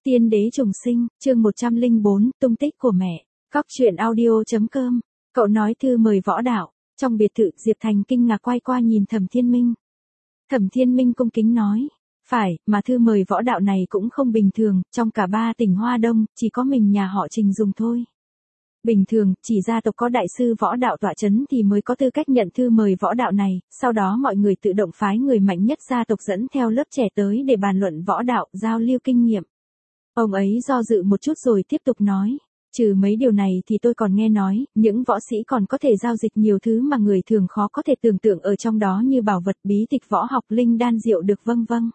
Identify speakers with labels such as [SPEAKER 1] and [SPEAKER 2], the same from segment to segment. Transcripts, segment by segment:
[SPEAKER 1] Tiên đế trùng sinh, chương 104, tung tích của mẹ. Cóc truyện audio.com. Cậu nói thư mời võ đạo. Trong biệt thự, Diệp Thành kinh ngạc quay qua nhìn Thẩm Thiên Minh. Thẩm Thiên Minh cung kính nói, phải, mà thư mời võ đạo này cũng không bình thường, trong cả 3 tỉnh Hoa Đông, chỉ có mình nhà họ Trình dùng thôi. Bình thường, chỉ gia tộc có đại sư võ đạo tọa chấn thì mới có tư cách nhận thư mời võ đạo này, sau đó mọi người tự động phái người mạnh nhất gia tộc dẫn theo lớp trẻ tới để bàn luận võ đạo, giao lưu kinh nghiệm. Ông ấy do dự một chút rồi tiếp tục nói, trừ mấy điều này thì tôi còn nghe nói, những võ sĩ còn có thể giao dịch nhiều thứ mà người thường khó có thể tưởng tượng ở trong đó như bảo vật, bí tịch võ học, linh đan rượu được vân vân.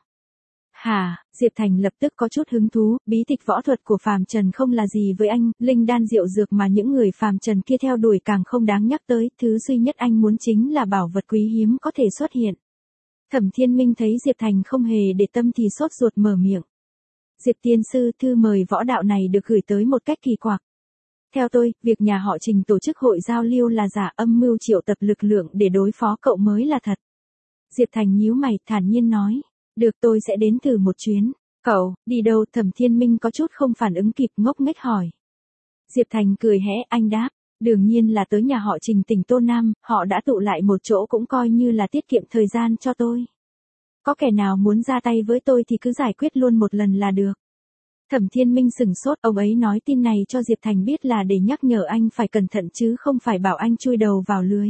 [SPEAKER 1] Hả, Diệp Thành lập tức có chút hứng thú, bí tịch võ thuật của phàm trần không là gì với anh, linh đan rượu dược mà những người phàm trần kia theo đuổi càng không đáng nhắc tới, thứ duy nhất anh muốn chính là bảo vật quý hiếm có thể xuất hiện. Thẩm Thiên Minh thấy Diệp Thành không hề để tâm thì sốt ruột mở miệng. Diệp tiên sư, thư mời võ đạo này được gửi tới một cách kỳ quặc. Theo tôi, việc nhà họ Trình tổ chức hội giao lưu là giả, âm mưu triệu tập lực lượng để đối phó cậu mới là thật. Diệp Thành nhíu mày, thản nhiên nói. Được, tôi sẽ đến thử một chuyến. Cậu, đi đâu? Thẩm Thiên Minh có chút không phản ứng kịp, ngốc nghếch hỏi. Diệp Thành cười hẽ, anh đáp. Đương nhiên là tới nhà họ Trình tỉnh Tô Nam, họ đã tụ lại một chỗ cũng coi như là tiết kiệm thời gian cho tôi. Có kẻ nào muốn ra tay với tôi thì cứ giải quyết luôn một lần là được. Thẩm Thiên Minh sửng sốt, ông ấy nói tin này cho Diệp Thành biết là để nhắc nhở anh phải cẩn thận chứ không phải bảo anh chui đầu vào lưới.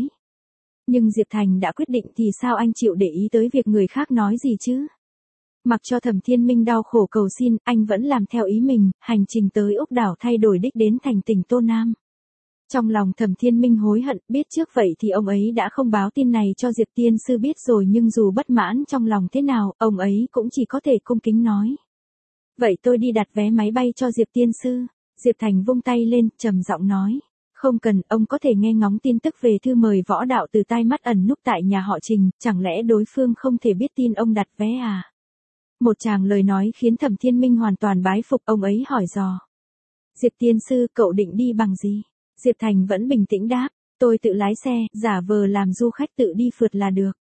[SPEAKER 1] Nhưng Diệp Thành đã quyết định thì sao anh chịu để ý tới việc người khác nói gì chứ? Mặc cho Thẩm Thiên Minh đau khổ cầu xin, anh vẫn làm theo ý mình, hành trình tới Úc Đảo thay đổi đích đến thành tỉnh Tô Nam. Trong lòng Thẩm Thiên Minh hối hận, biết trước vậy thì ông ấy đã không báo tin này cho Diệp tiên sư biết rồi, nhưng dù bất mãn trong lòng thế nào, ông ấy cũng chỉ có thể cung kính nói. Vậy tôi đi đặt vé máy bay cho Diệp tiên sư. Diệp Thành vung tay lên, trầm giọng nói. Không cần, ông có thể nghe ngóng tin tức về thư mời võ đạo từ tai mắt ẩn núp tại nhà họ Trình, chẳng lẽ đối phương không thể biết tin ông đặt vé à? Một tràng lời nói khiến Thẩm Thiên Minh hoàn toàn bái phục, ông ấy hỏi dò. Diệp tiên sư, cậu định đi bằng gì? Diệp Thành vẫn bình tĩnh đáp, tôi tự lái xe, giả vờ làm du khách tự đi phượt là được.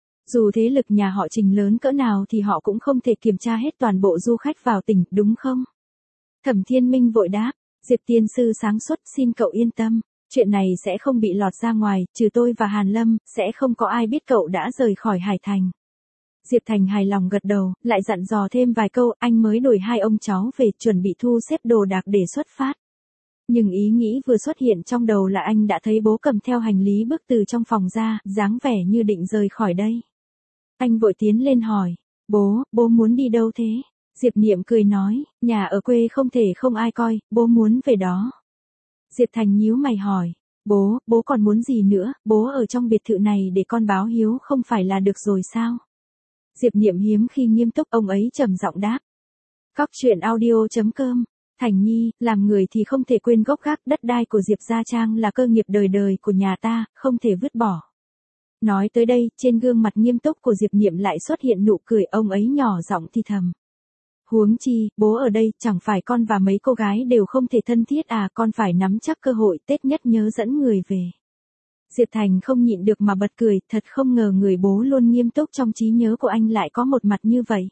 [SPEAKER 1] Dù thế lực nhà họ Trình lớn cỡ nào thì họ cũng không thể kiểm tra hết toàn bộ du khách vào tỉnh, đúng không? Thẩm Thiên Minh vội đáp, Diệp tiên sư sáng suốt, xin cậu yên tâm, chuyện này sẽ không bị lọt ra ngoài, trừ tôi và Hàn Lâm, sẽ không có ai biết cậu đã rời khỏi Hải Thành. Diệp Thành hài lòng gật đầu, lại dặn dò thêm vài câu, anh mới đuổi hai ông cháu về, chuẩn bị thu xếp đồ đạc để xuất phát. Nhưng ý nghĩ vừa xuất hiện trong đầu là anh đã thấy bố cầm theo hành lý bước từ trong phòng ra, dáng vẻ như định rời khỏi đây. Anh vội tiến lên hỏi, bố muốn đi đâu thế? Diệp Niệm cười nói, nhà ở quê không thể không ai coi, bố muốn về đó. Diệp Thành nhíu mày hỏi, bố còn muốn gì nữa, bố ở trong biệt thự này để con báo hiếu không phải là được rồi sao? Diệp Niệm hiếm khi nghiêm túc, ông ấy trầm giọng đáp. Cóc truyện audio.com. Thành Nhi, làm người thì không thể quên gốc gác, đất đai của Diệp Gia Trang là cơ nghiệp đời đời của nhà ta, không thể vứt bỏ. Nói tới đây, trên gương mặt nghiêm túc của Diệp Niệm lại xuất hiện nụ cười, ông ấy nhỏ giọng thì thầm. Huống chi, bố ở đây, chẳng phải con và mấy cô gái đều không thể thân thiết à, con phải nắm chắc cơ hội Tết nhất nhớ dẫn người về. Diệp Thành không nhịn được mà bật cười, thật không ngờ người bố luôn nghiêm túc trong trí nhớ của anh lại có một mặt như vậy.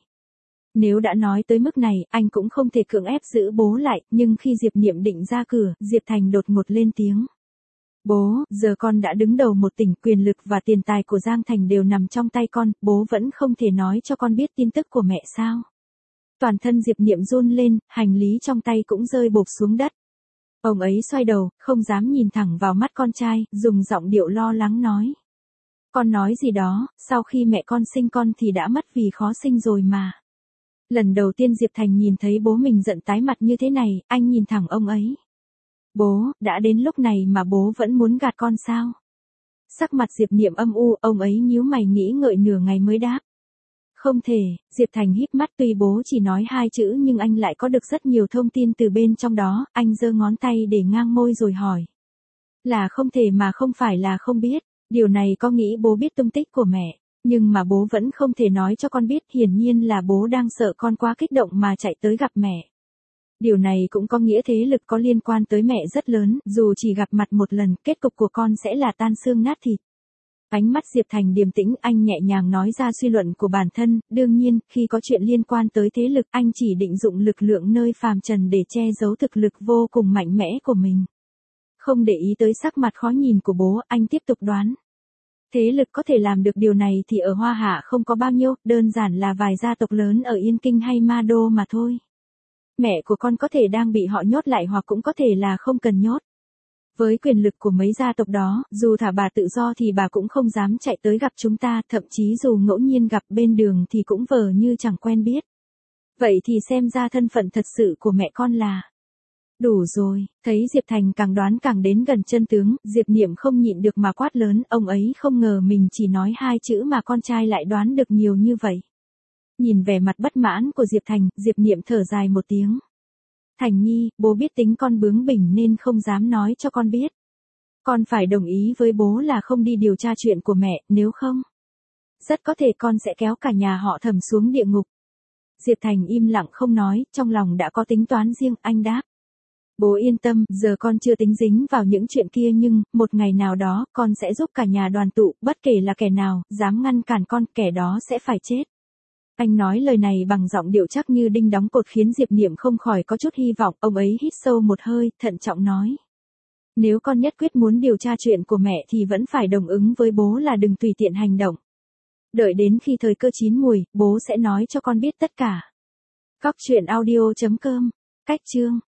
[SPEAKER 1] Nếu đã nói tới mức này, anh cũng không thể cưỡng ép giữ bố lại, nhưng khi Diệp Niệm định ra cửa, Diệp Thành đột ngột lên tiếng. Bố, giờ con đã đứng đầu một tỉnh, quyền lực và tiền tài của Giang Thành đều nằm trong tay con, bố vẫn không thể nói cho con biết tin tức của mẹ sao? Toàn thân Diệp Niệm run lên, hành lý trong tay cũng rơi bộp xuống đất. Ông ấy xoay đầu, không dám nhìn thẳng vào mắt con trai, dùng giọng điệu lo lắng nói. Con nói gì đó, sau khi mẹ con sinh con thì đã mất vì khó sinh rồi mà. Lần đầu tiên Diệp Thành nhìn thấy bố mình giận tái mặt như thế này, anh nhìn thẳng ông ấy. Bố, đã đến lúc này mà bố vẫn muốn gạt con sao? Sắc mặt Diệp Niệm âm u, ông ấy nhíu mày nghĩ ngợi nửa ngày mới đáp. Không thể, Diệp Thành híp mắt, tuy bố chỉ nói 2 chữ nhưng anh lại có được rất nhiều thông tin từ bên trong đó, anh giơ ngón tay để ngang môi rồi hỏi. Là không thể mà không phải là không biết, điều này có nghĩ bố biết tung tích của mẹ, nhưng mà bố vẫn không thể nói cho con biết, hiển nhiên là bố đang sợ con quá kích động mà chạy tới gặp mẹ. Điều này cũng có nghĩa thế lực có liên quan tới mẹ rất lớn, dù chỉ gặp mặt một lần, kết cục của con sẽ là tan xương nát thịt. Ánh mắt Diệp Thành điềm tĩnh, anh nhẹ nhàng nói ra suy luận của bản thân, đương nhiên, khi có chuyện liên quan tới thế lực, anh chỉ định dụng lực lượng nơi phàm trần để che giấu thực lực vô cùng mạnh mẽ của mình. Không để ý tới sắc mặt khó nhìn của bố, anh tiếp tục đoán. Thế lực có thể làm được điều này thì ở Hoa Hạ không có bao nhiêu, đơn giản là vài gia tộc lớn ở Yên Kinh hay Ma Đô mà thôi. Mẹ của con có thể đang bị họ nhốt lại hoặc cũng có thể là không cần nhốt. Với quyền lực của mấy gia tộc đó, dù thả bà tự do thì bà cũng không dám chạy tới gặp chúng ta, thậm chí dù ngẫu nhiên gặp bên đường thì cũng vờ như chẳng quen biết. Vậy thì xem ra thân phận thật sự của mẹ con là... Đủ rồi, thấy Diệp Thành càng đoán càng đến gần chân tướng, Diệp Niệm không nhịn được mà quát lớn, ông ấy không ngờ mình chỉ nói 2 chữ mà con trai lại đoán được nhiều như vậy. Nhìn vẻ mặt bất mãn của Diệp Thành, Diệp Niệm thở dài một tiếng. Thành Nhi, bố biết tính con bướng bỉnh nên không dám nói cho con biết. Con phải đồng ý với bố là không đi điều tra chuyện của mẹ, nếu không, rất có thể con sẽ kéo cả nhà họ Thẩm xuống địa ngục. Diệp Thành im lặng không nói, trong lòng đã có tính toán riêng, anh đáp. Bố yên tâm, giờ con chưa tính dính vào những chuyện kia nhưng, một ngày nào đó, con sẽ giúp cả nhà đoàn tụ, bất kể là kẻ nào, dám ngăn cản con, kẻ đó sẽ phải chết. Anh nói lời này bằng giọng điệu chắc như đinh đóng cột khiến Diệp Niệm không khỏi có chút hy vọng, ông ấy hít sâu một hơi, thận trọng nói. Nếu con nhất quyết muốn điều tra chuyện của mẹ thì vẫn phải đồng ứng với bố là đừng tùy tiện hành động. Đợi đến khi thời cơ chín mùi, bố sẽ nói cho con biết tất cả. Cóc truyện audio.com. Cách chương